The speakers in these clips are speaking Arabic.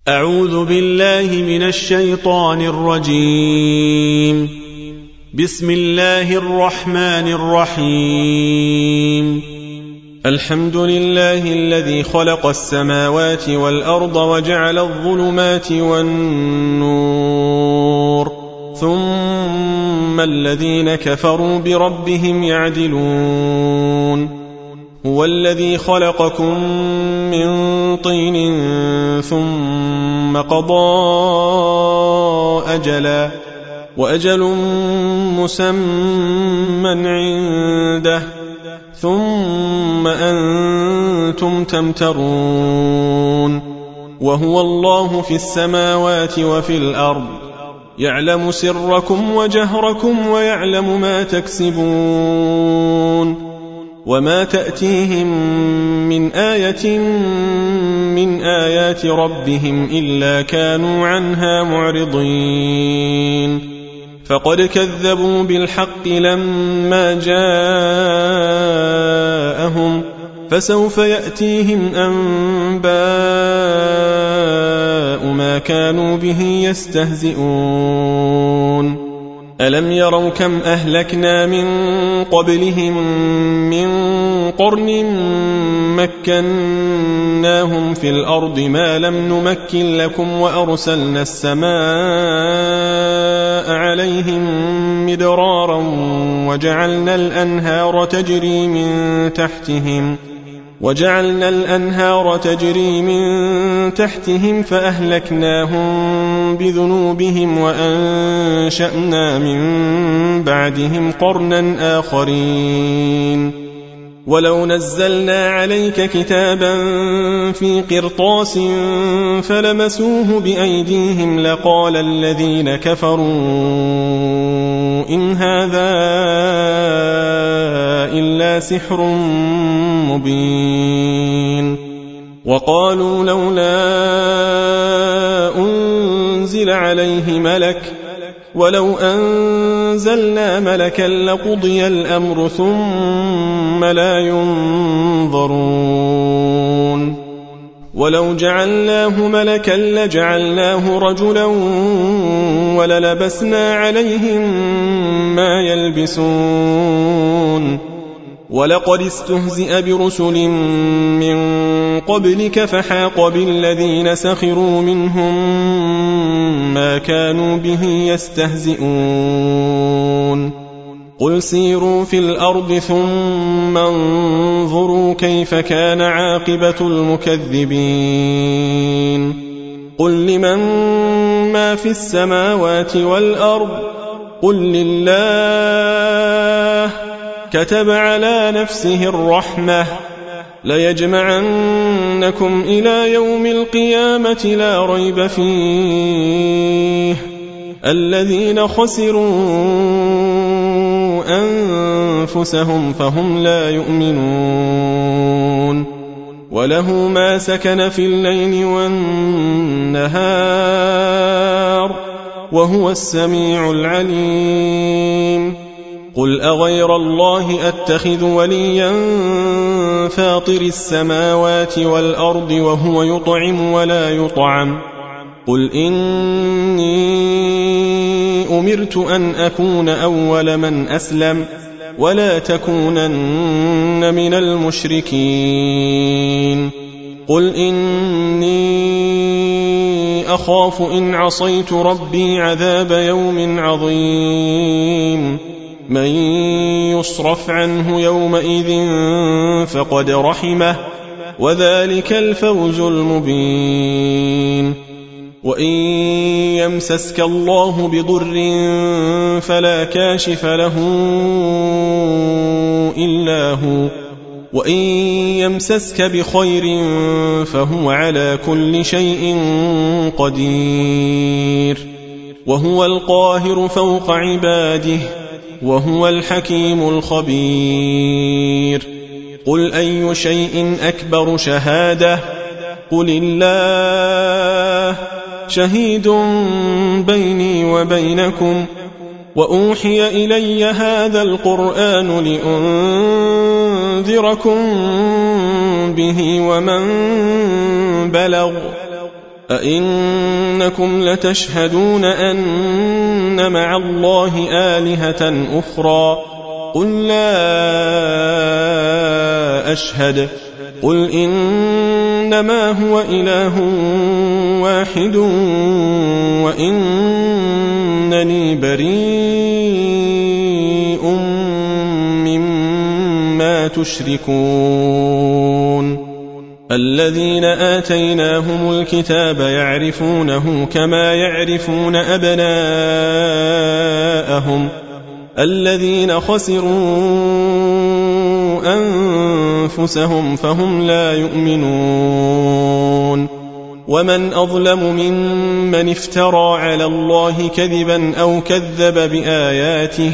أعوذ بالله من الشيطان الرجيم. بسم الله الرحمن الرحيم. الحمد لله الذي خلق السماوات والأرض وجعل الظلمات والنور، ثم الذين كفروا بربهم يعدلون. هو الذي خلقكم من طين ثم قضى أجلا، وأجل مسمى عنده، ثم أنتم تمترون. وهو الله في السماوات وفي الأرض، يعلم سركم وجهركم ويعلم ما تكسبون. وما تأتيهم من آية من آيات ربهم إلا كانوا عنها معرضين. فقد كذبوا بالحق لما جاءهم، فسوف يأتيهم أنباء ما كانوا به يستهزئون. ألم يروا كم أهلكنا من قبلهم من قرن مكناهم في الأرض ما لم نمكن لكم، وأرسلنا السماء عليهم مدرارا وجعلنا الأنهار تجري من تحتهم فأهلكناهم بذنوبهم وأنشأنا من بعدهم قرنا آخرين. ولو نزلنا عليك كتابا في قرطاس فلمسوه بأيديهم لقال الذين كفروا إن هذا إلا سحر مبين. وقالوا لولا أنزل عليه ملك، ولو أنزلنا ملكا لقضي الأمر ثم لا ينظرون. ولو جعلناه ملكا لجعلناه رجلا وللبسنا عليهم ما يلبسون. ولقد استهزئ برسل من قبلك فحاق بالذين سخروا منهم ما كانوا به يستهزئون. قل سيروا في الأرض ثم انظروا كيف كان عاقبة المكذبين. قل لمن ما في السماوات والأرض، قل لله. كتب على نفسه الرحمة ليجمعنكم إلى يوم القيامة لا ريب فيه. الذين خسروا أنفسهم فهم لا يؤمنون. وله ما سكن في الليل والنهار وهو السميع العليم. قل أغير الله أتخذ وليا فاطر السماوات والأرض وهو يطعم ولا يطعم. قل إني أمرت أن أكون أول من أسلم ولا تكونن من المشركين. قل إني أخاف إن عصيت ربي عذاب يوم عظيم. من يصرف عنه يومئذ فقد رحمه وذلك الفوز المبين. وإن يمسسك الله بضر فلا كاشف له إلا هو، وإن يمسسك بخير فهو على كل شيء قدير. وهو القاهر فوق عباده وهو الحكيم الخبير. قل أي شيء أكبر شهادة؟ قل الله شهيد بيني وبينكم. وأوحي إلي هذا القرآن لأنذركم به ومن بلغ أئنكم لتشهدون أن مع الله آلهة أخرى قل لا أشهد قل إنما هو إله واحد وإنني بريء مما تشركون الذين آتيناهم الكتاب يعرفونه كما يعرفون أبناءهم الذين خسروا أنفسهم فهم لا يؤمنون ومن أظلم ممن افترى على الله كذبا أو كذب بآياته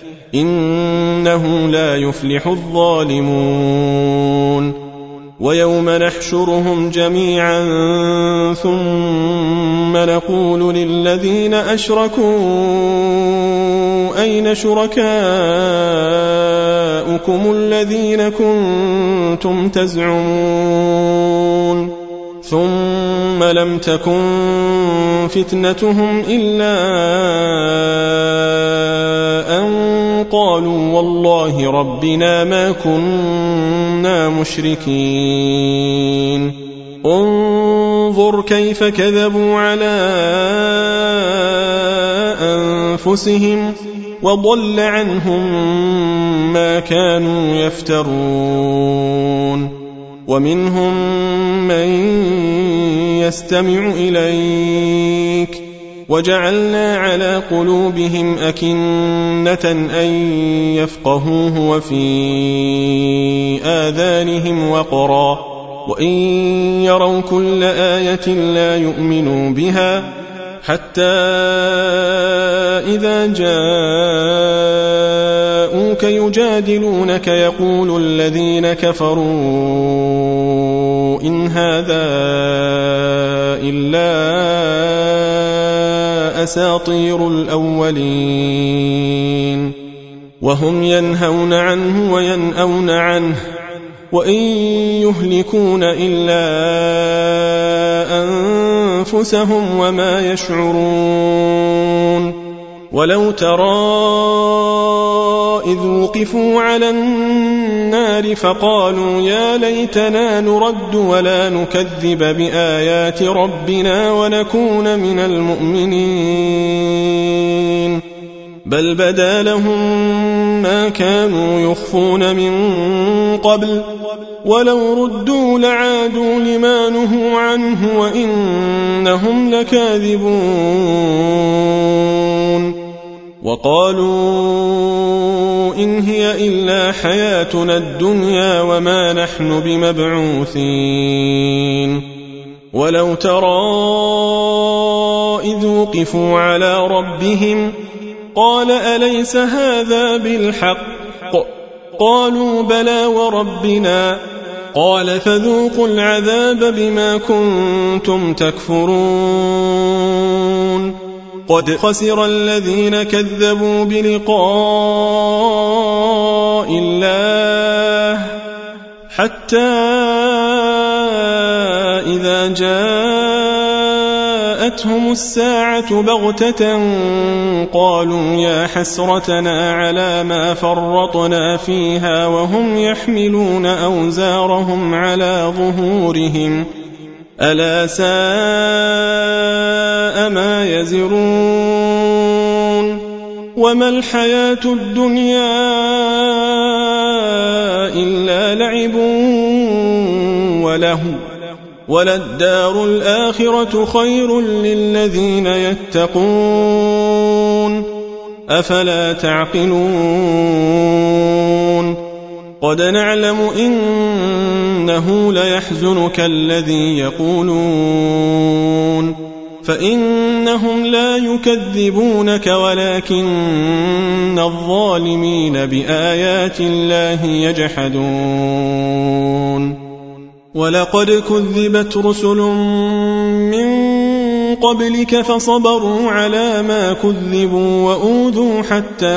إنه لا يفلح الظالمون ويوم نحشرهم جميعا ثم نقول للذين أشركوا أين شركاؤكم الذين كنتم تزعمون ثم لم تكن فتنتهم إلا أن قالوا والله ربنا ما كنا مشركين انظر كيف كذبوا على أنفسهم وضل عنهم ما كانوا يفترون ومنهم من يستمع إليك وجعلنا على قلوبهم أكنة أن يفقهوه وفي آذانهم وقرا وإن يروا كل آية لا يؤمنوا بها حتى إذا جاءوك يجادلونك يقول الذين كفروا إن هذا إلا أساطير الأولين وهم ينهون عنه وينأون عنه وإن يهلكون إلا أنفسهم وما يشعرون ولو ترى إذ وقفوا على النار فقالوا يا ليتنا نرد ولا نكذب بآيات ربنا ونكون من المؤمنين بل بدا لهم ما كانوا يخفون من قبل ولو ردوا لعادوا لما نهوا عنه وإنهم لكاذبون وقالوا إن هي إلا حياتنا الدنيا وما نحن بمبعوثين ولو ترى إذ وقفوا على ربهم قال أليس هذا بالحق قالوا بلى وربنا قال فذوقوا العذاب بما كنتم تكفرون قد خسر الذين كذبوا بلقاء الله حتى إذا جاءتهم الساعة بغتة قالوا يا حسرتنا على ما فرطنا فيها وهم يحملون أوزارهم على ظهورهم ألا ساء ما يزرون وما الحياة الدنيا إلا لعب ولهو وللدار الآخرة خير للذين يتقون أفلا تعقلون قد نعلم إنه ليحزنك الذي يقولون فإنهم لا يكذبونك ولكن الظالمين بآيات الله يجحدون ولقد كذبت رسل من قبلك فصبروا على ما كذبوا وأوذوا حتى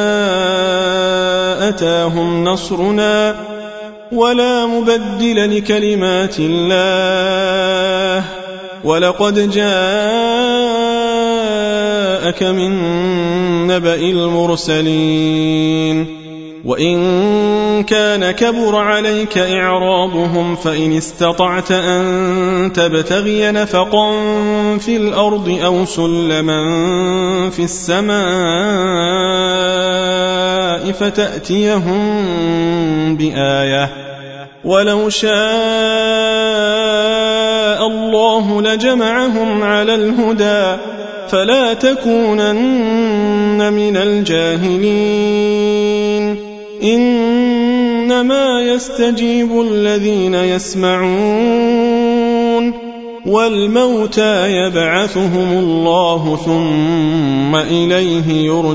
أتاهم نصرنا ولا مبدل لكلمات الله ولقد جاءك من نبأ المرسلين وإن كان كبر عليك إعراضهم فإن استطعت أن تبتغي نفقا في الأرض أو سلما في السماء فتأتيهم بآية ولو شاء الله لجمعهم على الهدى فلا تكونن من الجاهلين إنما يستجيب الذين يسمعون والموتى يبعثهم الله ثم إليه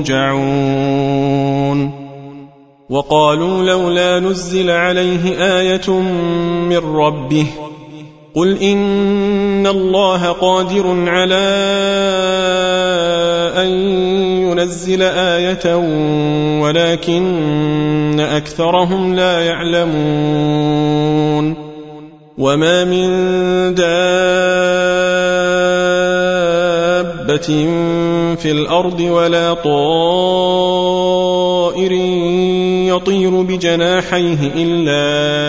يرجعون وقالوا لولا نزل عليه آية من ربه قل إن الله قادر على أن ينزل آية ولكن أكثرهم لا يعلمون وما من دابة في الأرض ولا طائر يطير بجناحيه إلا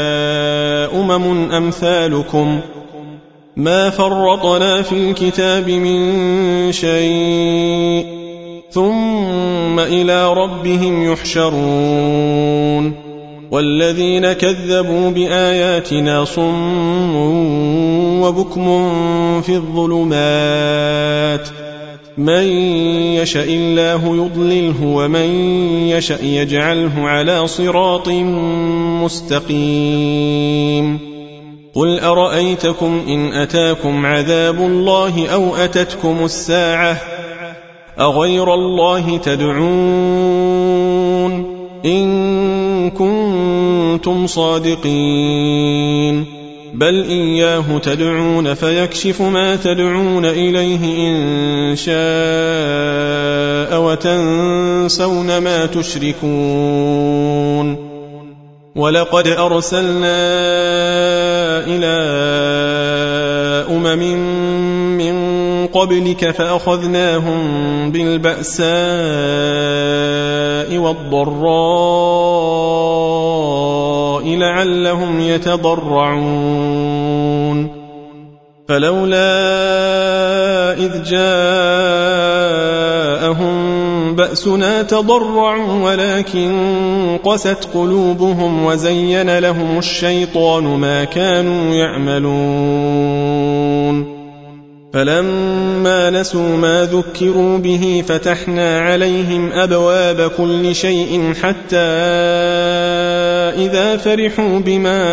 أمثالكم ما فرطنا في الكتاب من شيء ثم إلى ربهم يحشرون والذين كذبوا بآياتنا صم وبكم في الظلمات من يشاء الله يضلله ومن يشاء يجعله على صراط مستقيم قل أرأيتكم إن أتاكم عذاب الله أو أتتكم الساعة أغير الله تدعون إن كنتم صادقين بل إياه تدعون فيكشف ما تدعون إليه إن شاء وتنسون ما تشركون ولقد أرسلنا إلى من قبلك فأخذناهم بالبأساء والضراء لعلهم يتضرعون فلولا إذ جاءهم بأسنا تضرعوا ولكن قست قلوبهم وزين لهم الشيطان ما كانوا يعملون فلما نسوا ما ذكروا به فتحنا عليهم أبواب كل شيء حتى إذا فرحوا بما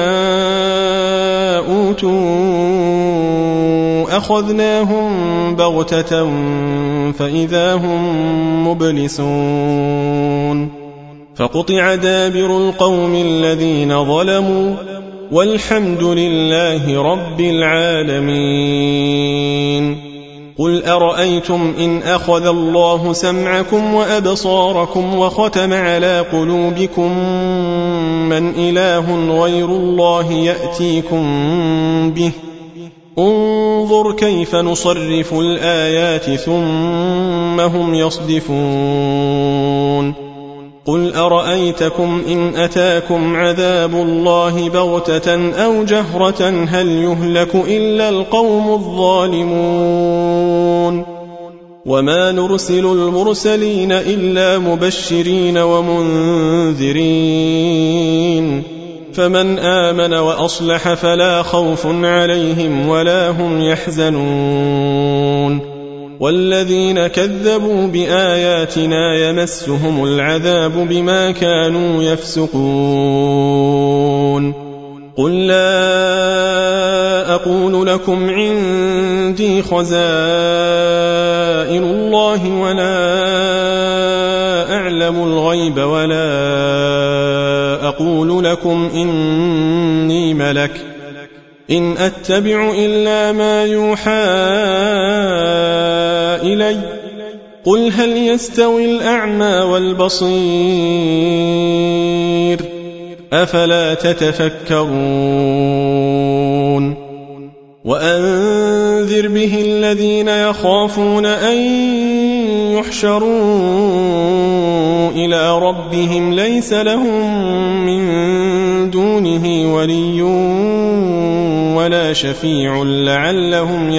أوتوا أخذناهم بغتة فإذا هم مبلسون فقطع دابر القوم الذين ظلموا والحمد لله رب العالمين قل أرأيتم إن أخذ الله سمعكم وأبصاركم وختم على قلوبكم من إله غير الله يأتيكم به انظر كيف نصرف الآيات ثم هم يصدفون قل أرأيتكم إن أتاكم عذاب الله بغتة أو جهرة هل يهلك إلا القوم الظالمون وما نرسل المرسلين إلا مبشرين ومنذرين فمن آمن وأصلح فلا خوف عليهم ولا هم يحزنون والذين كذبوا بآياتنا يمسهم العذاب بما كانوا يفسقون قل لا أقول لكم عندي خزائن الله ولا أعلم الغيب ولا أقول لكم إني ملك إن أتبع إلا ما يوحى إلي قل هل يستوي الأعمى والبصير أفلا تتفكرون وأنذر به الذين يخافون أن يحشروا إلى ربهم ليس لهم من دونه ولي ولا شفيع لعلهم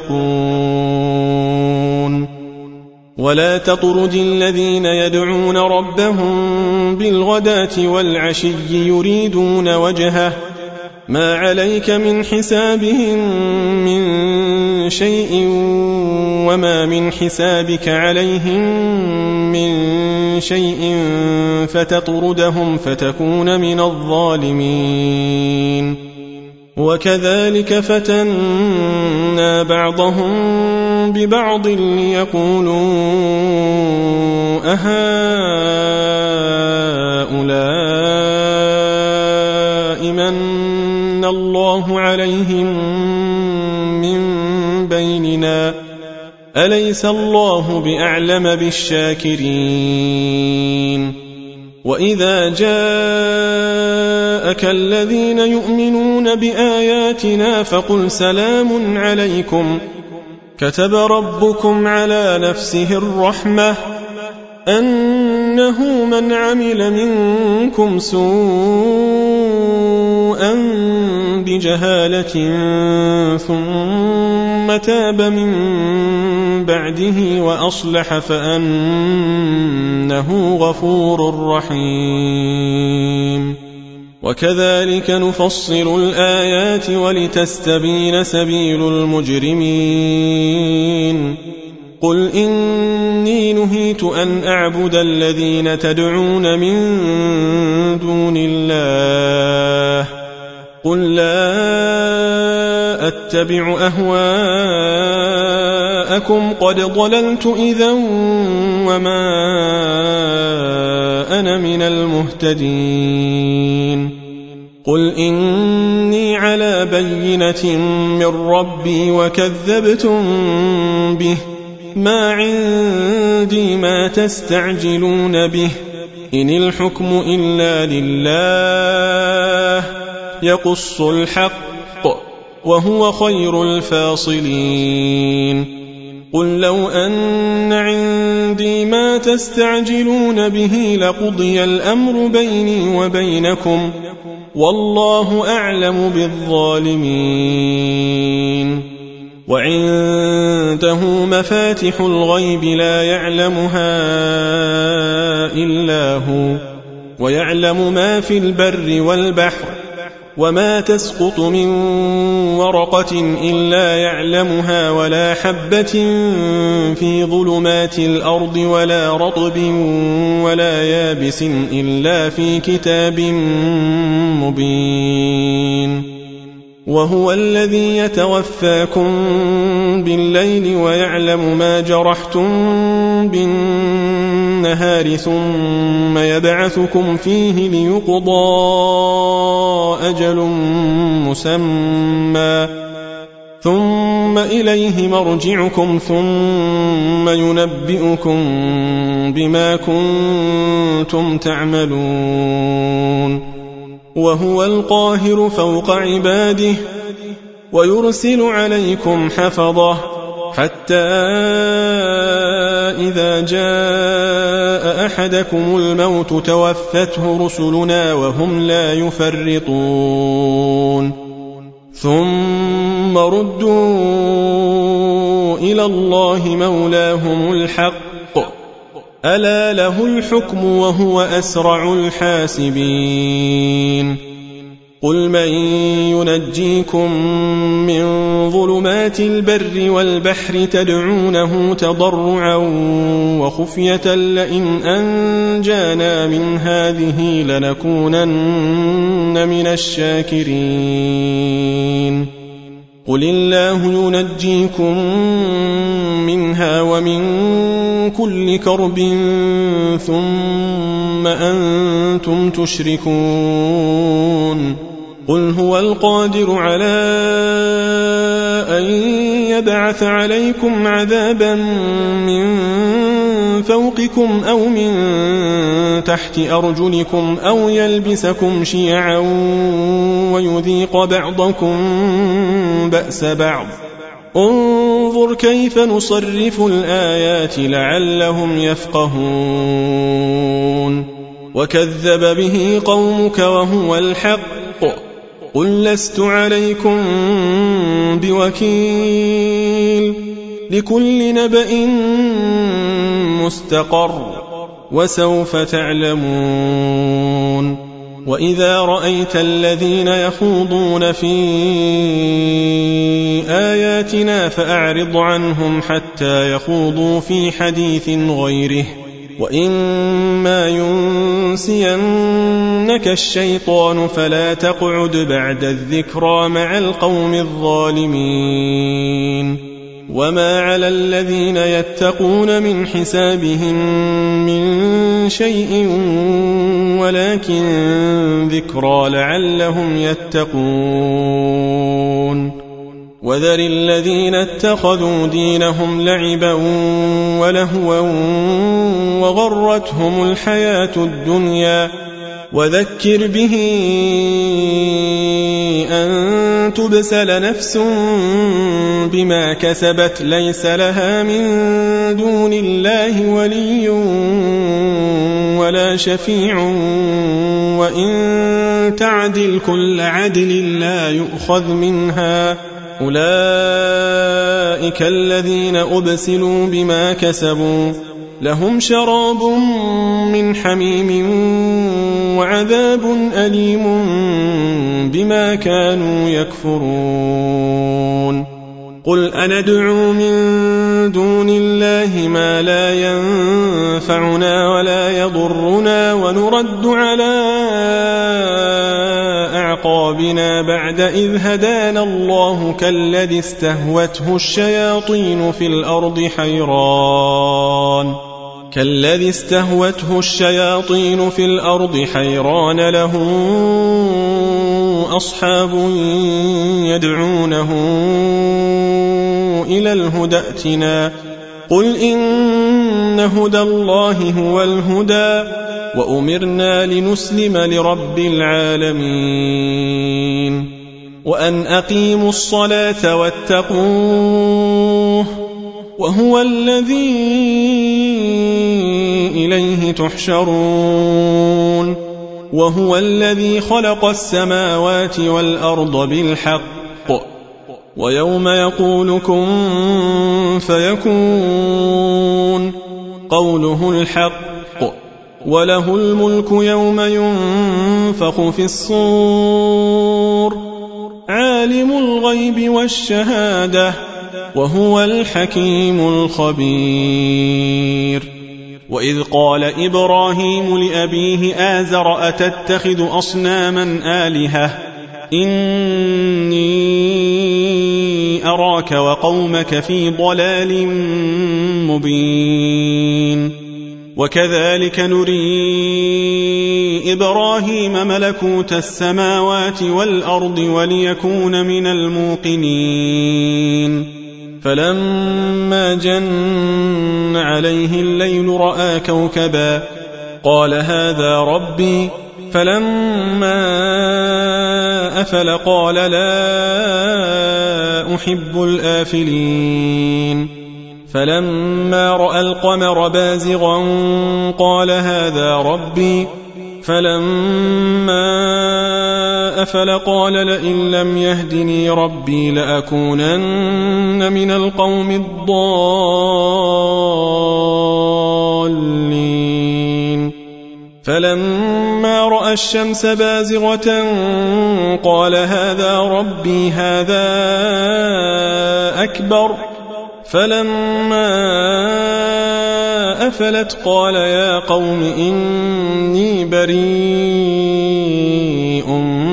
يتقون ولا تطرد الذين يدعون ربهم بالغداة والعشي يريدون وجهه ما عليك من حسابهم من شيء وما من حسابك عليهم من شيء فتطردهم فتكون من الظالمين وكذلك فتنا بعضهم ببعض ليقولوا أهؤلاء من الله عليهم من بيننا أليس الله بأعلم بالشاكرين وإذا جاءك الذين يؤمنون بآياتنا فقل سلام عليكم كتب ربكم على نفسه الرحمة أنه من عمل منكم سوءا بجهالة ثم تاب من بعده وأصلح فأنه غفور رحيم وكذلك نفصل الآيات ولتستبين سبيل المجرمين قل إني نهيت أن أعبد الذين تدعون من دون الله قل لا أتبع أهواءكم قد ضللت إذا وما أنا من المهتدين قل إني على بينة من ربي وكذبتم به ما عندي ما تستعجلون به إن الحكم إلا لله يقص الحق وهو خير الفاصلين قل لو أن عندي ما تستعجلون به لقضي الأمر بيني وبينكم والله أعلم بالظالمين وعنده مفاتح الغيب لا يعلمها إلا هو ويعلم ما في البر والبحر وما تسقط من ورقة إلا يعلمها ولا حبة في ظلمات الأرض ولا رطب ولا يابس إلا في كتاب مبين وهو الذي يتوفاكم بالليل ويعلم ما جرحتم بالنهار ثم يبعثكم فيه ليقضى أجل مسمى ثم إليه مرجعكم ثم ينبئكم بما كنتم تعملون وهو القاهر فوق عباده ويرسل عليكم حفظه حتى إذا جاء أحدكم الموت توفته رسلنا وهم لا يفرطون ثم ردوا إلى الله مولاهم الحق ألا له الحكم وهو أسرع الحاسبين قل من ينجيكم من ظلمات البر والبحر تدعونه تضرعا وخفية لئن أنجانا من هذه لنكونن من الشاكرين قل الله ينجيكم منها ومن كل كرب ثم أنتم تشركون قل هو القادر على أن يبعث عليكم عذابا من فوقكم أو من تحت أرجلكم أو يلبسكم شيعا ويذيق بعضكم بأس بعض انظر كيف نصرف الآيات لعلهم يفقهون وكذب به قومك وهو الحق قل لست عليكم بوكيل لكل نبأ مستقر وسوف تعلمون وإذا رأيت الذين يخوضون في آياتنا فأعرض عنهم حتى يخوضوا في حديث غيره وإما ينسينك الشيطان فلا تقعد بعد الذكرى مع القوم الظالمين وما على الذين يتقون من حسابهم من شيء ولكن ذكرى لعلهم يتقون وذر الذين اتخذوا دينهم لعبا ولهوا وغرتهم الحياة الدنيا وذكر به أن تبسل نفس بما كسبت ليس لها من دون الله ولي ولا شفيع وإن تعدل كل عدل لا يؤخذ منها أولئك الذين أبسلوا بما كسبوا لهم شراب من حميم وعذاب أليم بما كانوا يكفرون قل أندعو من دون الله ما لا ينفعنا ولا يضرنا ونرد على أعقابنا بعد إذ هدانا الله كالذي استهوته الشياطين في الأرض حيران له أصحاب يدعونه إلى الهدى ائتنا قل إن هدى الله هو الهدى وأمرنا لنسلم لرب العالمين وأن أقيموا الصلاة واتقوه وهو الذي إليه تحشرون وهو الذي خلق السماوات والأرض بالحق ويوم يقول كن فيكون قوله الحق وله الملك يوم ينفخ في الصور عالم الغيب والشهادة وهو الحكيم الخبير وإذ قال إبراهيم لأبيه آزر أتتخذ أصناما آلهة إني أراك وقومك في ضلال مبين وكذلك نري إبراهيم ملكوت السماوات والأرض وليكون من الموقنين فلما جن عليه الليل رأى كوكبا قال هذا ربي فلما أفل قال لا أحب الآفلين فلما رأى القمر بازغا قال هذا ربي فلما أفل قال لئن لم يهدني ربي لأكونن من القوم الضالين فلما رأى الشمس بازغة قال هذا ربي هذا أكبر فلما أفلت قال يا قوم إني بريء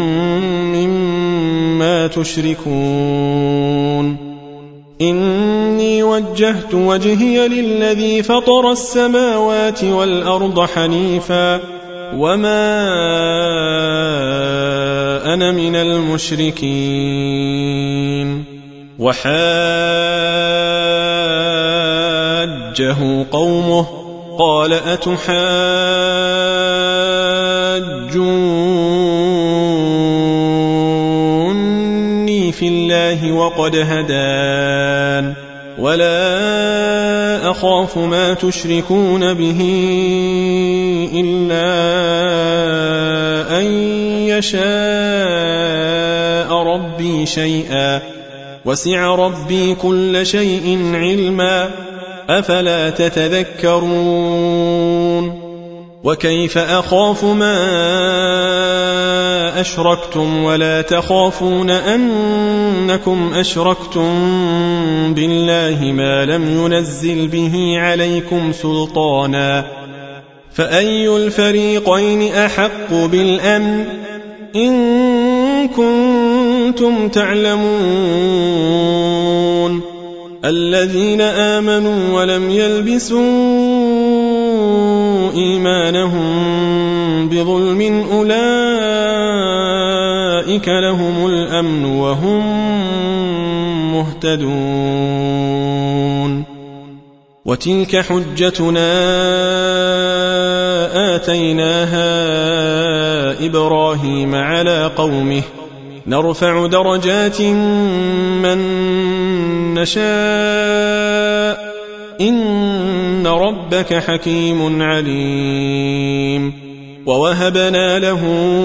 مما تشركون إني وجهت وجهي للذي فطر السماوات والأرض حنيفا وما أنا من المشركين وحاجه قومه قال أتحاجوني في الله وقد هدان ولا أخاف ما تشركون به إلا أن يشاء ربي شيئا وسع ربي كل شيء علما أفلا تتذكرون وكيف أخاف ما أشركتم ولا تخافون أنكم أشركتم بالله ما لم ينزل به عليكم سلطانا فأي الفريقين أحق بالأمن إن كنتم تعلمون الذين آمنوا ولم يلبسوا إيمانهم بظلم أولئك لهم الأمن وهم مهتدون وتلك حجتنا آتيناها إبراهيم على قومه نرفع درجات من نشاء إن ربك حكيم عليم ووهبنا له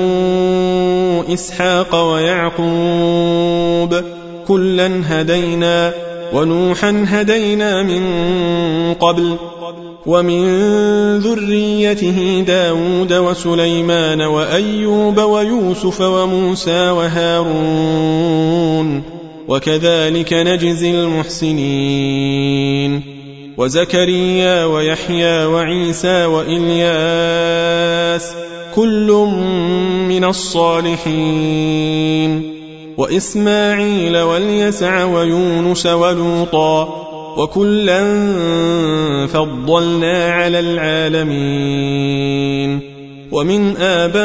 إسحاق ويعقوب كلا هدينا ونوحا هدينا من قبل ومن ذريته داود وسليمان وأيوب ويوسف وموسى وهارون وكذلك نجزي المحسنين وزكريا ويحيى وعيسى وإلياس كل من الصالحين وإسماعيل واليسع ويونس ولوطا وكلا فضلنا على العالمين ومن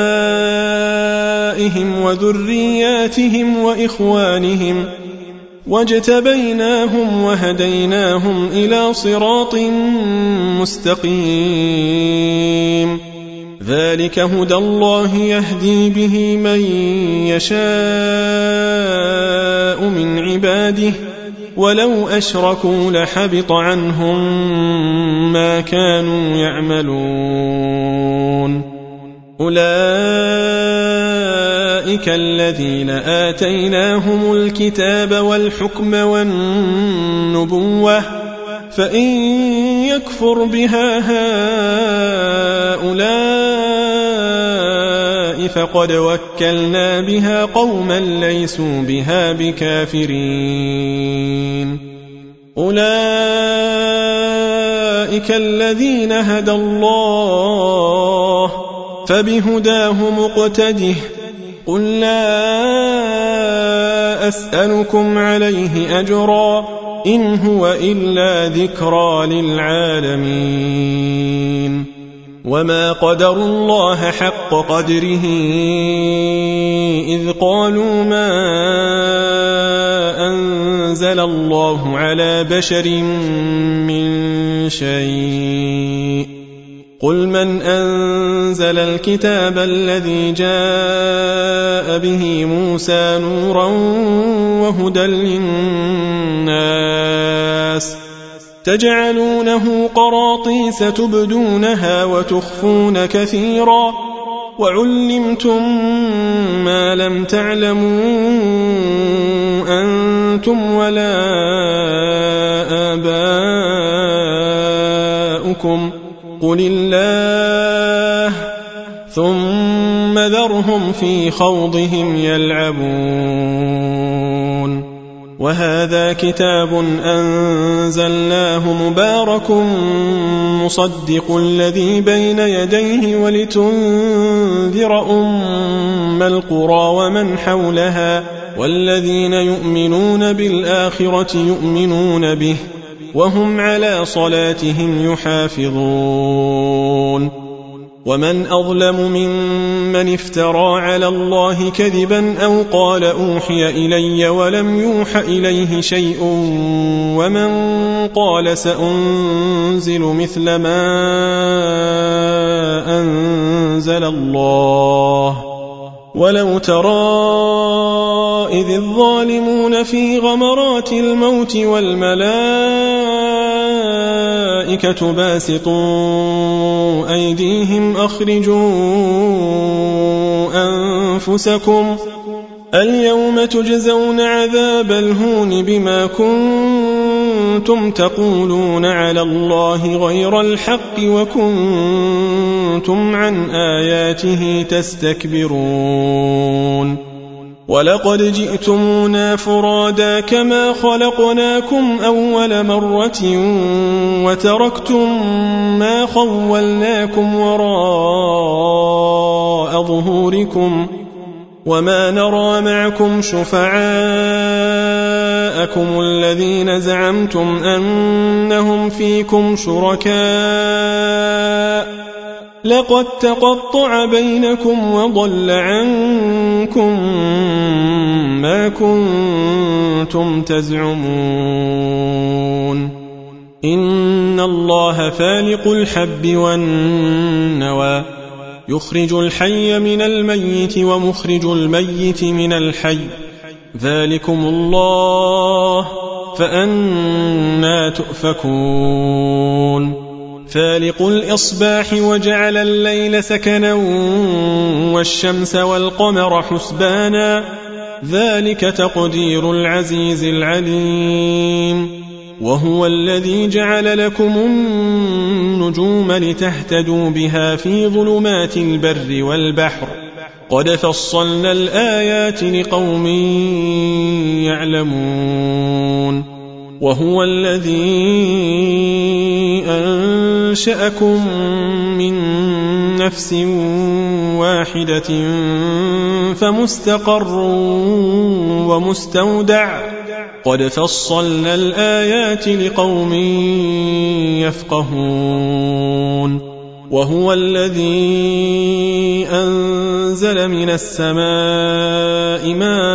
آبائهم وذرياتهم وإخوانهم واجتبيناهم وهديناهم إلى صراط مستقيم ذلك هدى الله يهدي به من يشاء من عباده ولو أشركوا لحبط عنهم ما كانوا يعملون أولئك الذين آتيناهم الكتاب والحكم والنبوة فإن يكفر بها هؤلاء فقد وكلنا بها قوما ليسوا بها بكافرين أولئك الذين هدى الله فبهداه مقتده قل لا أسألكم عليه أجرا إن هو إلا ذكرى للعالمين وما قدروا الله حق قدره إذ قالوا ما أنزل الله على بشر من شيء قل من أنزل الكتاب الذي جاء به موسى نورا وهدى للناس تجعلونه قراطيس تبدونها وتخفون كثيرا وعلمتم ما لم تعلموا أنتم ولا آباؤكم قل الله ثم ذرهم في خوضهم يلعبون وهذا كتاب أنزلناه مبارك مصدق الذي بين يديه ولتنذر أم القرى ومن حولها والذين يؤمنون بالآخرة يؤمنون به وهم على صلاتهم يحافظون ومن أظلم ممن افترى على الله كذبا أو قال أوحي إلي ولم يوح إليه شيء ومن قال سأنزل مثل ما أنزل الله ولو ترى إذ الظالمون في غمرات الموت والملائكة باسطوا أيديهم أخرجوا أنفسكم اليوم تجزون عذاب الهون بما كنتم تقولون على الله غير الحق وكنتم عن آياته تستكبرون ولقد جئتمونا فرادا كما خلقناكم أول مرة وتركتم ما خولناكم وراء ظهوركم وما نرى معكم شفعاءكم الذين زعمتم أنهم فيكم شركاء لقد تقطع بينكم وضل عنكم ما كنتم تزعمون إن الله فالق الحب والنوى يخرج الحي من الميت ومخرج الميت من الحي ذلكم الله فأنى تؤفكون فالق الإصباح وجعل الليل سكنا والشمس والقمر حسبانا ذلك تقدير العزيز العليم وهو الذي جعل لكم النجوم لتهتدوا بها في ظلمات البر والبحر قد فصلنا الآيات لقوم يعلمون وهو الذي أنشأكم من نفس واحدة فمستقر ومستودع قد فصلنا الآيات لقوم يفقهون وهو الذي أنزل من السماء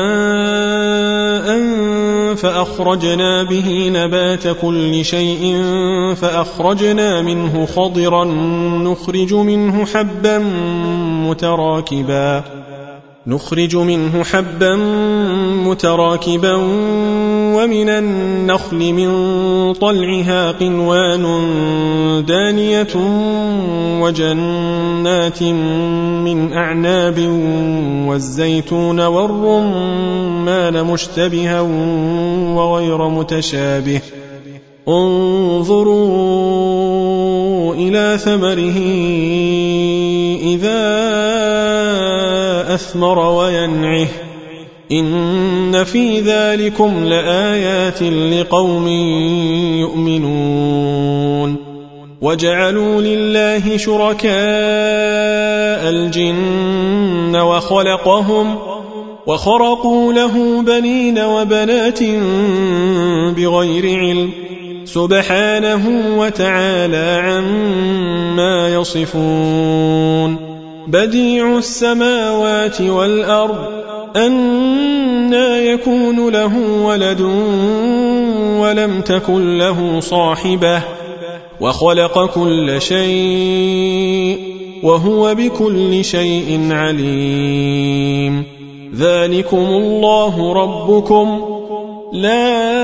ماء فأخرجنا به نبات كل شيء فأخرجنا منه خضرا نخرج منه حبا متراكبا ومن النخل من طلعها قنوان دانية وجنات من أعناب والزيتون والرمان مشتبها وغير متشابه انظروا إلى ثمره إذا أثمر وينعه إن في ذلكم لآيات لقوم يؤمنون وجعلوا لله شركاء الجن وخرقوا له بنين وبنات بغير علم سبحانه وتعالى عما يصفون بديع السماوات والأرض أنى يكون له ولد ولم تكن له صاحبة وخلق كل شيء وهو بكل شيء عليم ذلكم الله ربكم لا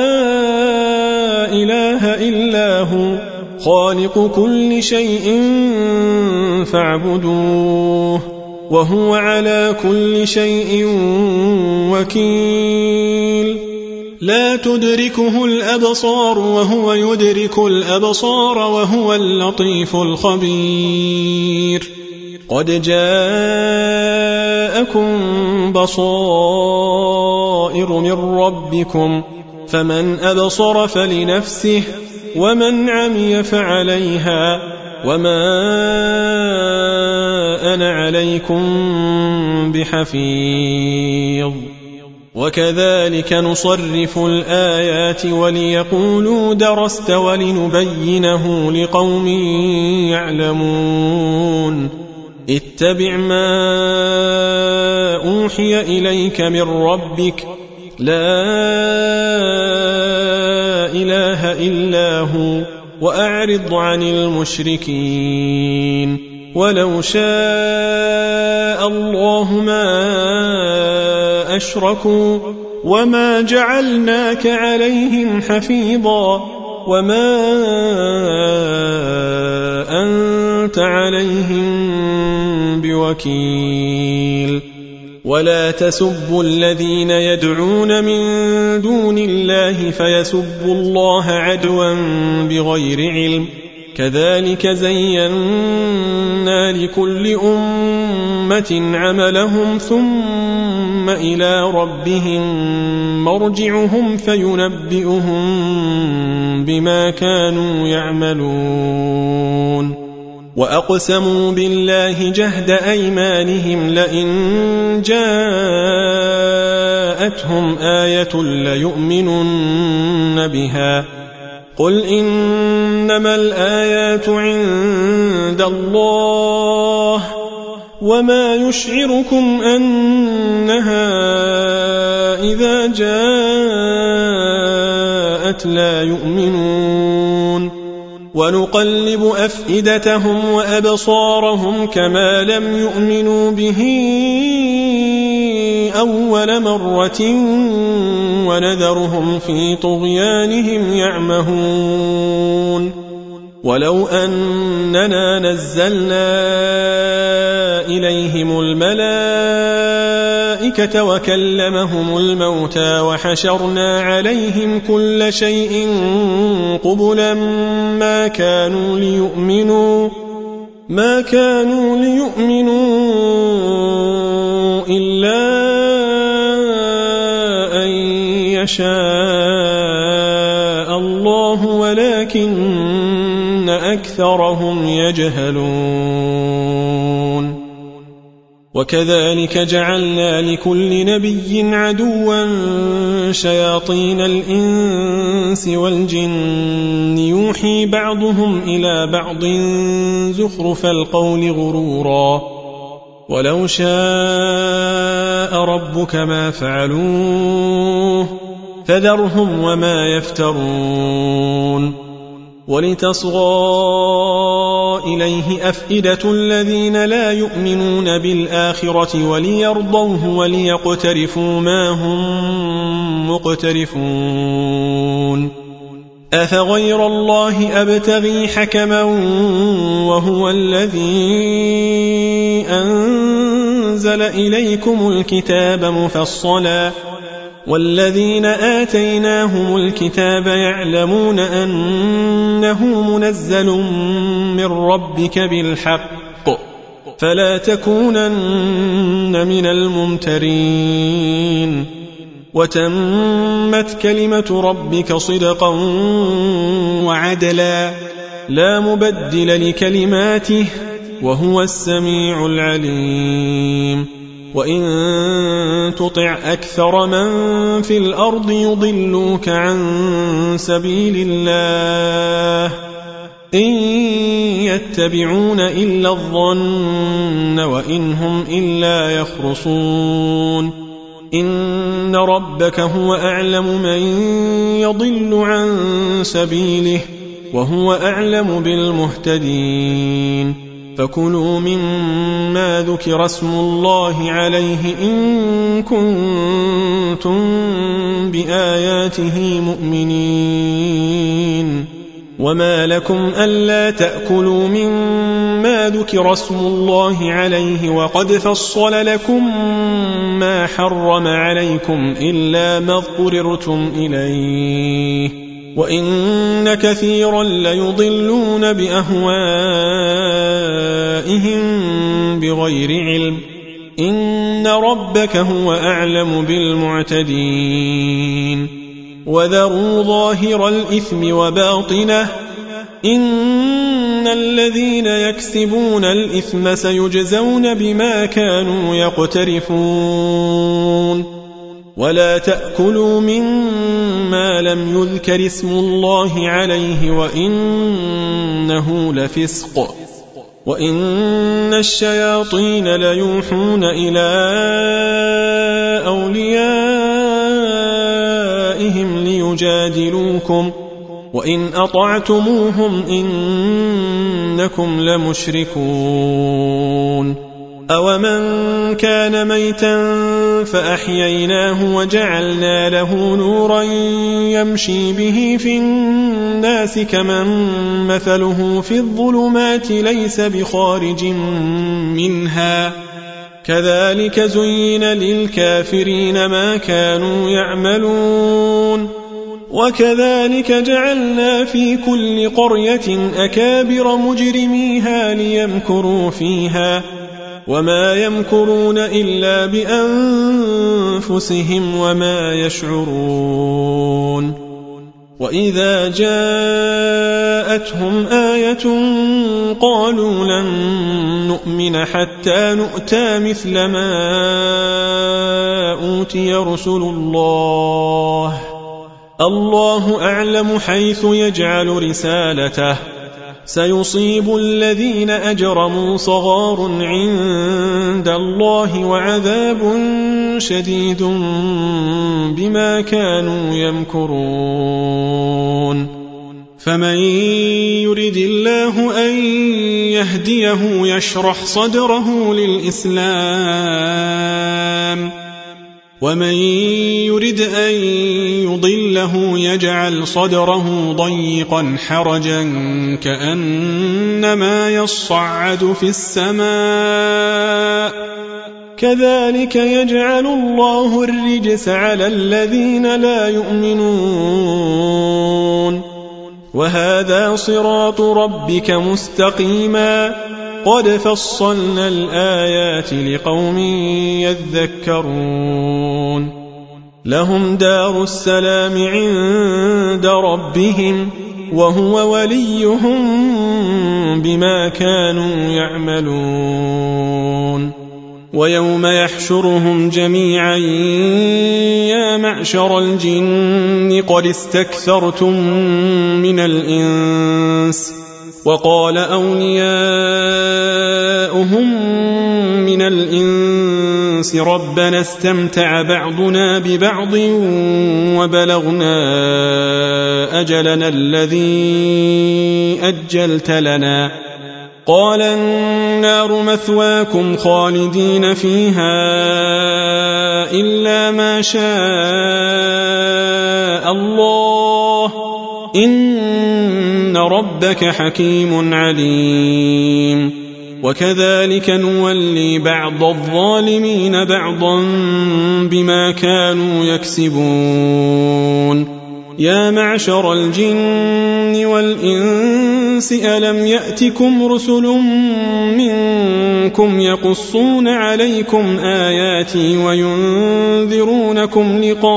إله إلا هو خالق كل شيء فاعبدوه وهو على كل شيء وكيل لا تدركه الأبصار وهو يدرك الأبصار وهو اللطيف الخبير قد جاءكم بصائر من ربكم فمن أبصر فلنفسه ومن عمي فعليها وما أنا عليكم بحفيظ وكذلك نصرف الآيات وليقولوا درست ولنبينه لقوم يعلمون اتبع ما أوحي إليك من ربك لا إله إلا هو وأعرض عن المشركين ولو شاء الله ما أشركوا وما جعلناك عليهم حفيظا وما أنت عليهم بوكيل ولا تسبوا الذين يدعون من دون الله فيسبوا الله عدوا بغير علم كذلك زينا لكل أمة عملهم ثم إلى ربهم مرجعهم فينبئهم بما كانوا يعملون وأقسموا بالله جهد أيمانهم لئن جاءتهم آية ليؤمنن بها قل إنما الآيات عند الله وما يشعركم أنها إذا جاءت لا يؤمنون ونقلب أفئدتهم وأبصارهم كما لم يؤمنوا به أول مرة ونذرهم في طغيانهم يعمهون ولو أننا نزلنا إليهم الملائكة وكلمهم الموتى وحشرنا عليهم كل شيء قبلا ما كانوا ليؤمنوا إلا أن يشاء الله ولكن أكثرهم يجهلون وكذلك جعلنا لكل نبي عدوا شياطين الإنس والجن يوحي بعضهم إلى بعض زخرف القول غرورا ولو شاء ربك ما فعلوه فذرهم وما يفترون ولتصغى إليه أفئدة الذين لا يؤمنون بالآخرة وليرضوه وليقترفوا ما هم مقترفون أفغير الله أبتغي حكما وهو الذي أنزل إليكم الكتاب مفصلا والذين آتيناهم الكتاب يعلمون أنه منزل من ربك بالحق فلا تكونن من الممترين وتمت كلمة ربك صدقا وعدلا لا مبدل لكلماته وهو السميع العليم وإن تطع أكثر من في الأرض يضلوك عن سبيل الله إن يتبعون إلا الظن وإن هم إلا يخرصون إن ربك هو أعلم من يضل عن سبيله وهو أعلم بالمهتدين فكلوا مما ذكر اسم الله عليه إن كنتم بآياته مؤمنين وما لكم ألا تأكلوا مما ذكر اسم الله عليه وقد فصل لكم ما حرم عليكم إلا ما اضطررتم إليه وإن كثيرا ليضلون بأهوائهم بغير علم إن ربك هو أعلم بالمعتدين وذروا ظاهر الإثم وباطنه إن الذين يكسبون الإثم سيجزون بما كانوا يقترفون ولا تأكلوا مما لم يذكر اسم الله عليه وإنه لفسق وإن الشياطين ليوحون إلى أوليائهم ليجادلوكم وإن أطعتموهم إنكم لمشركون أومن كان ميتا فأحييناه وجعلنا له نورا يمشي به في الناس كمن مثله في الظلمات ليس بخارج منها كذلك زين للكافرين ما كانوا يعملون وكذلك جعلنا في كل قرية أكابر مجرميها ليمكروا فيها وما يمكرون إلا بأنفسهم وما يشعرون وإذا جاءتهم آية قالوا لن نؤمن حتى نؤتى مثل ما أوتي رسل الله أعلم حيث يجعل رسالته سيصيب الذين أجرموا صغار عند الله وعذاب شديد بما كانوا يمكرون فمن يرد الله أن يهديه يشرح صدره للإسلام ومن يرد أن يضله يجعل صدره ضيقا حرجا كأنما يصعد في السماء كذلك يجعل الله الرجس على الذين لا يؤمنون وهذا صراط ربك مستقيما قد فصلنا الآيات لقوم يذكرون لهم دار السلام عند ربهم وهو وليهم بما كانوا يعملون ويوم يحشرهم جميعا يا معشر الجن قد استكثرتم من الإنس وقال أولياؤهم من الإنس ربنا استمتع بعضنا ببعض وبلغنا أجلنا الذي أجلت لنا قال النار مثواكم خالدين فيها إلا ما شاء الله إن ربك حكيم عليم وكذلك نولي بعض الظالمين بعضا بما كانوا يكسبون يا معشر الجن والإنس ألم يأتكم رسل منكم يقصون عليكم آياتي وينذرونكم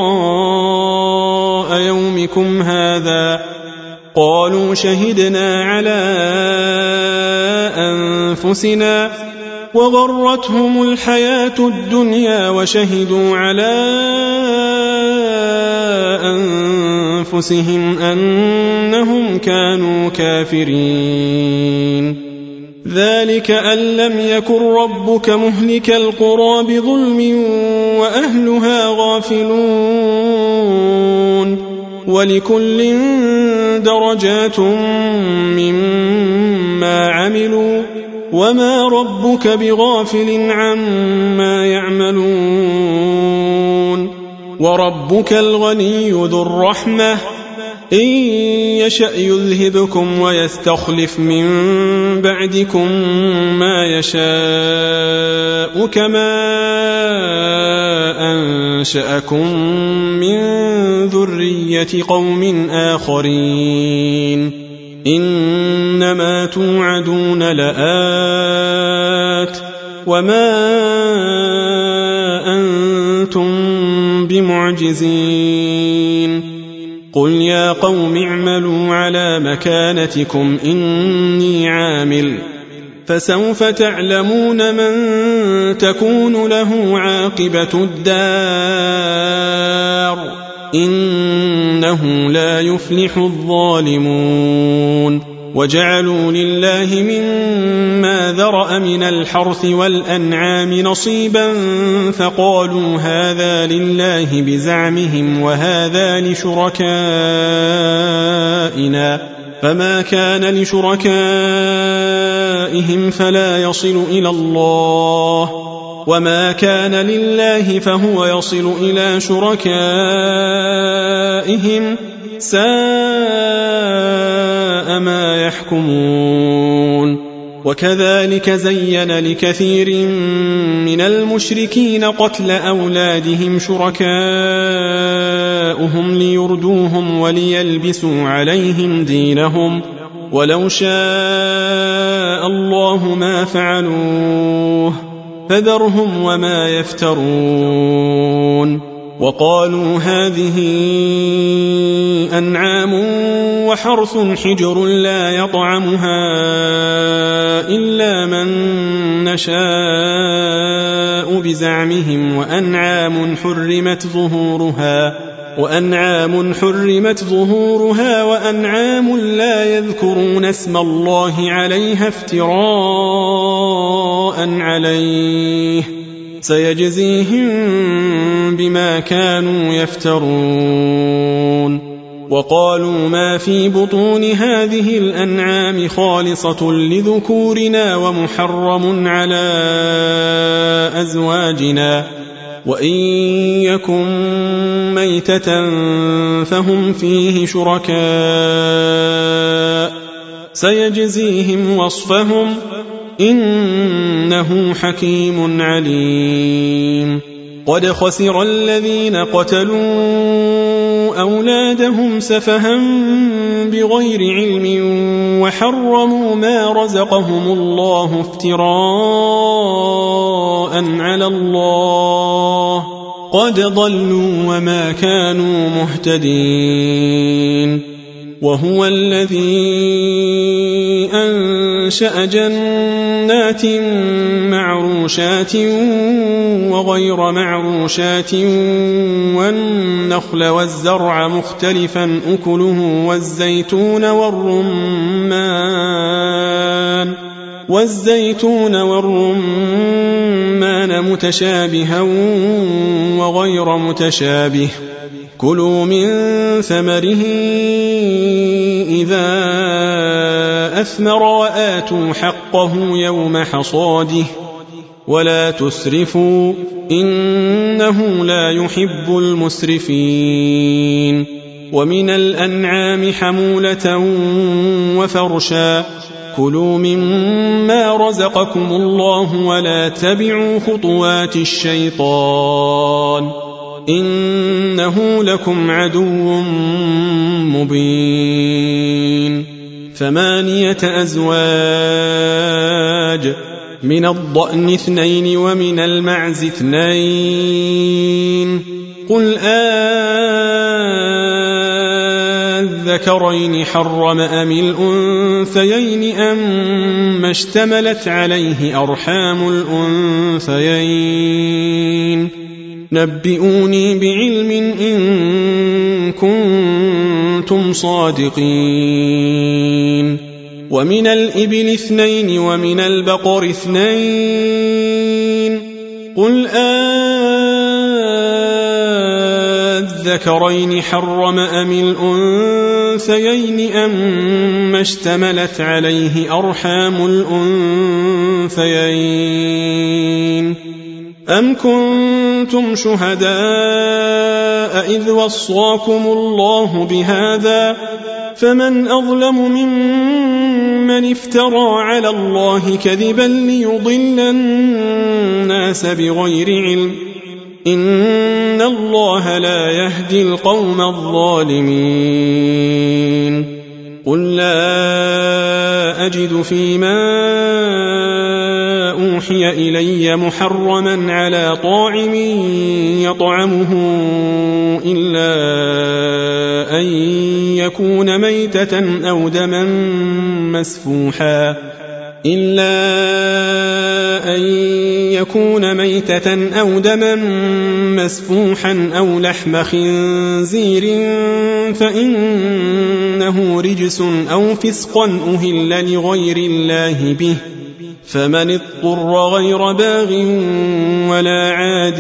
لقاء يومكم هذا قالوا شهدنا على أنفسنا وغرتهم الحياة الدنيا وشهدوا على أنفسهم أنهم كانوا كافرين ذلك أن لم يكن ربك مهلك القرى بظلم وأهلها غافلون ولكل درجات مما عملوا وما ربك بغافل عما يعملون وربك الغني ذو الرحمة إن يشأ يذهبكم ويستخلف من بعدكم ما يشاء كما أنشأكم من ذرية قوم آخرين إنما توعدون لآت وما أنتم بمعجزين قل يا قوم اعملوا على مكانتكم إني عامل فسوف تعلمون من تكون له عاقبة الدار إنه لا يفلح الظالمون وجعلوا لله مما ذرأ من الحرث والأنعام نصيبا فقالوا هذا لله بزعمهم وهذا لشركائنا فما كان لشركائهم فلا يصل إلى الله وما كان لله فهو يصل إلى شركائهم ساء ما يحكمون وكذلك زين لكثير من المشركين قتل أولادهم شركاؤهم ليردوهم وليلبسوا عليهم دينهم ولو شاء الله ما فعلوه فذرهم وما يفترون وقالوا هذه أنعام وحرث حجر لا يطعمها إلا من نشاء بزعمهم وأنعام حرمت ظهورها وأنعام لا يذكرون اسم الله عليها افتراء عليه سيجزيهم بما كانوا يفترون وقالوا ما في بطون هذه الأنعام خالصة لذكورنا ومحرم على أزواجنا وإن يكن ميتة فهم فيه شركاء سيجزيهم وصفهم إنه حكيم عليم قد خسر الذين قتلوا أولادهم سفها بغير علم وحرموا ما رزقهم الله افتراء على الله قد ضلوا وما كانوا مهتدين وهو الذي أنشأ جنات معروشات وغير معروشات والنخل والزرع مختلفا أكله والزيتون والرمان متشابها وغير متشابه كلوا من ثمره إذا أثمر وآتوا حقه يوم حصاده ولا تسرفوا إنه لا يحب المسرفين ومن الأنعام حمولة وفرشا كلوا مما رزقكم الله ولا تبعوا خطوات الشيطان إنه لكم عدو مبين 8 أزواج من الضأن 2 ومن المعز 2 قل الذكرين حرم أم الأنثيين أما اشتملت عليه أرحام الأنثيين نبئوني بعلم إن كنتم صادقين ومن الإبل 2 ومن البقر 2 قل الذكرين حرم أم الأنثيين أما اشتملت عليه أرحام الأنثيين أم كنتم شهداء إذ وصاكم الله بهذا فمن أظلم ممن افترى على الله كذبا ليضل الناس بغير علم إن الله لا يهدي القوم الظالمين قل لا أجد فيما أوحي إلي محرما على طاعم يطعمه إلا أن يكون ميتة أو دما مسفوحا إلا أن يكون ميتة أو دما مسفوحا أو لحم خنزير فإنه رجس أو فسقا أهل لغير الله به، فمن اضطر غير باغ ولا عاد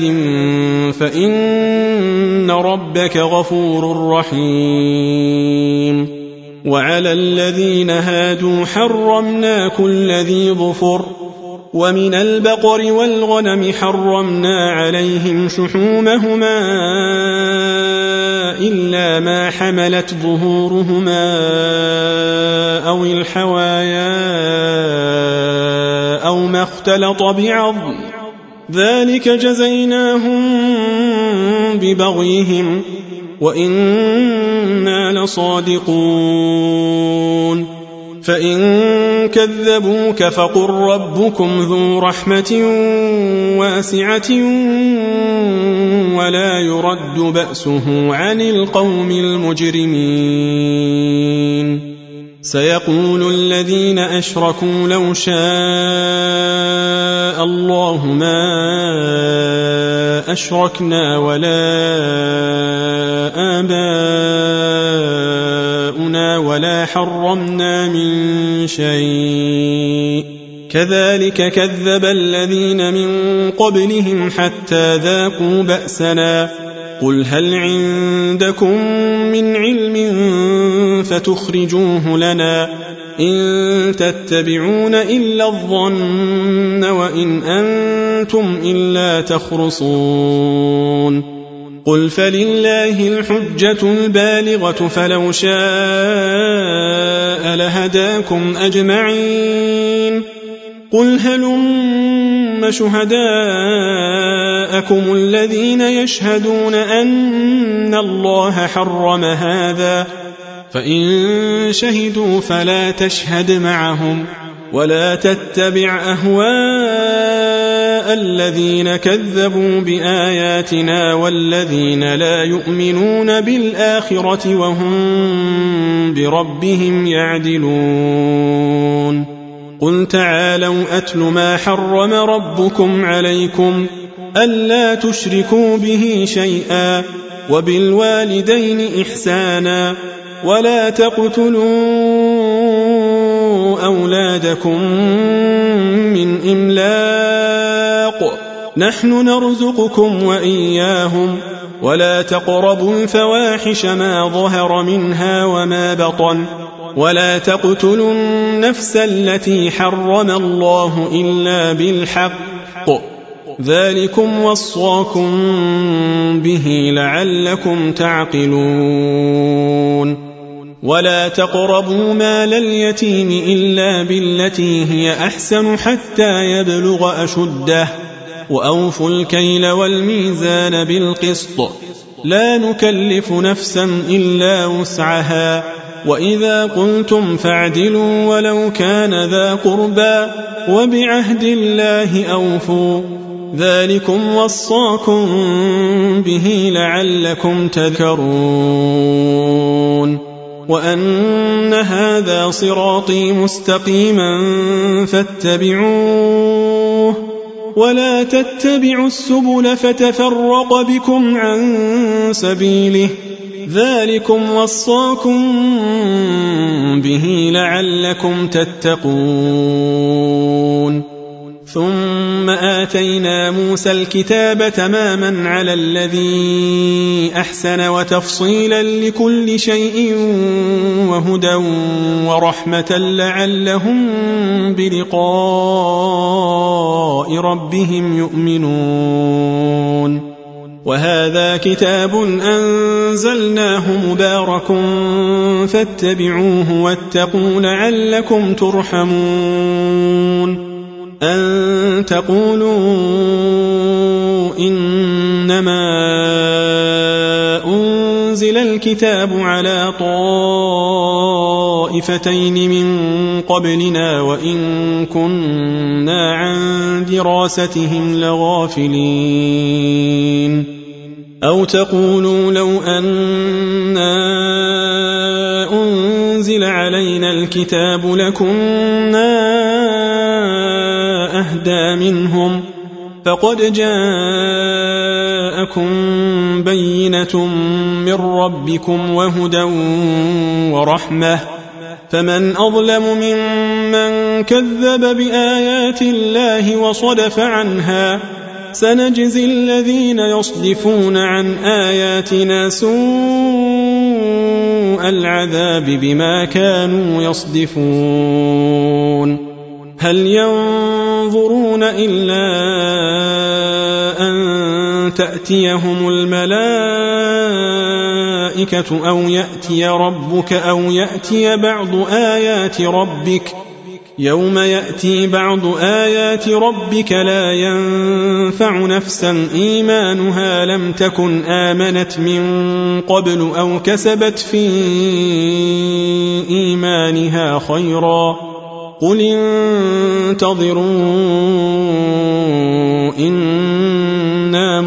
فإن ربك غفور رحيم. وعلى الذين هادوا حرمنا كل ذي ظفر، ومن البقر والغنم حرمنا عليهم شحومهما إلا ما حملت ظهورهما أو الحوايا أو ما اختلط بعظم، ذلك جزيناهم ببغيهم وإنا لصادقون. فإن كذبوك فقل ربكم ذو رحمة واسعة ولا يرد بأسه عن القوم المجرمين. سيقول الذين أشركوا لو شاء الله ما أشركنا ولا آباؤنا ولا حرمنا من شيء، كذلك كذب الذين من قبلهم حتى ذاقوا بأسنا. قل هل عندكم من علم فتخرجوه لنا؟ إن تتبعون إلا الظن وإن أنتم إلا تخرصون. قل فلله الحجة البالغة فلو شاء لهداكم أجمعين. قل هلم شهداءكم الذين يشهدون أن الله حرم هذا، فإن شهدوا فلا تشهد معهم ولا تتبع أهواء الذين كذبوا بآياتنا والذين لا يؤمنون بالآخرة وهم بربهم يعدلون. قل تعالوا أتل ما حرم ربكم عليكم ألا تشركوا به شيئا وبالوالدين إحسانا ولا تقتلوا أولادكم من إملاق نحن نرزقكم وإياهم ولا تقربوا الفواحش ما ظهر منها وما بطن ولا تقتلوا النفس التي حرم الله إلا بالحق ذلكم وصاكم به لعلكم تعقلون. ولا تقربوا مال اليتيم إلا بالتي هي أحسن حتى يبلغ أشده وأوفوا الكيل والميزان بالقسط لا نكلف نفسا إلا وسعها وإذا قلتم فاعدلوا ولو كان ذا قربى وبعهد الله أوفوا ذلكم وصاكم به لعلكم تذكرون. وأن هذا صراطي مستقيما فاتبعوه ولا تتبعوا السبل فتفرق بكم عن سبيله ذلكم وصاكم به لعلكم تتقون. ثم آتينا موسى الكتاب تماما على الذي أحسن وتفصيلا لكل شيء وهدى ورحمة لعلهم بلقاء ربهم يؤمنون. وهذا كتاب أنزلناه مبارك فاتبعوه واتقوا لعلكم ترحمون. أن تقولوا إنما أنزل الكتاب على طائفتين من قبلنا وإن كنا عن دراستهم لغافلين. أو تقولوا لو أنا أنزل أنزل علينا الكتاب لكنا أهدى منهم فقد جاءكم بينة من ربكم وهدى ورحمة فمن أظلم ممن كذب بآيات الله وصدف عنها سنجزي الذين يصدفون عن آياتنا سوء العذاب بما كانوا يصدفون هل ينظرون إلا أن تأتيهم الملائكة أو يأتي ربك أو يأتي بعض آيات ربك يوم يأتي بعض آيات ربك لا ينفع نفسا إيمانها لم تكن آمنت من قبل أو كسبت في إيمانها خيرا قل انتظروا إنا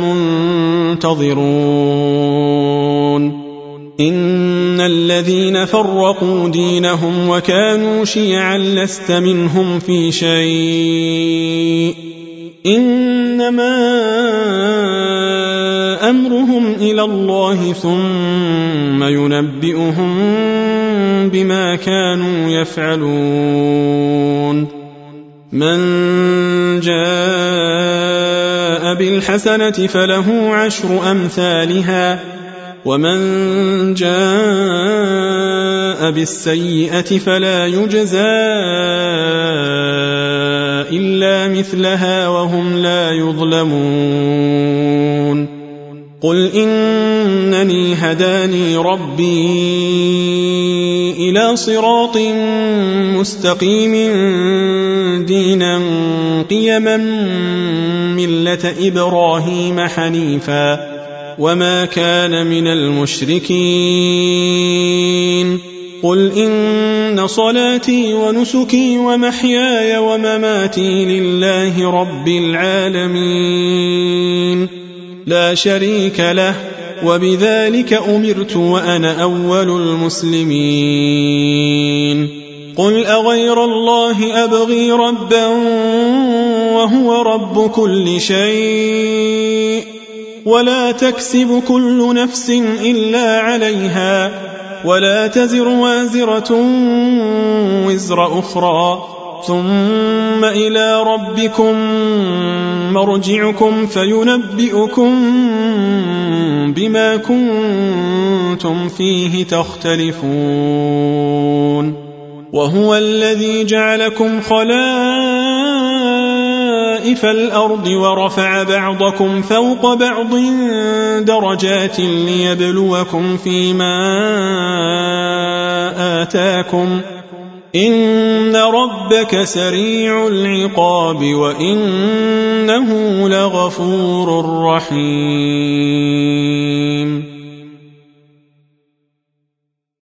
منتظرون إن الذين فرقوا دينهم وكانوا شيعا لست منهم في شيء إنما أمرهم إلى الله ثم ينبئهم بما كانوا يفعلون من جاء بالحسنة فله 10 أمثالها ومن جاء بالسيئة فلا يجزى إلا مثلها وهم لا يظلمون قل إنني هداني ربي إلى صراط مستقيم دينا قيما ملة إبراهيم حنيفا وما كان من المشركين قل إن صلاتي ونسكي ومحياي ومماتي لله رب العالمين لا شريك له وبذلك أمرت وأنا أول المسلمين قل أغير الله أبغي ربا وهو رب كل شيء ولا تكسب كل نفس إلا عليها ولا تزر وازرة وزر أخرى ثم إلى ربكم مرجعكم فينبئكم بما كنتم فيه تختلفون وهو الذي جعلكم خلائف الأرض ورفع بعضكم فوق بعض درجات ليبلوكم فيما آتاكم إن ربك سريع العقاب وإنه لغفور رحيم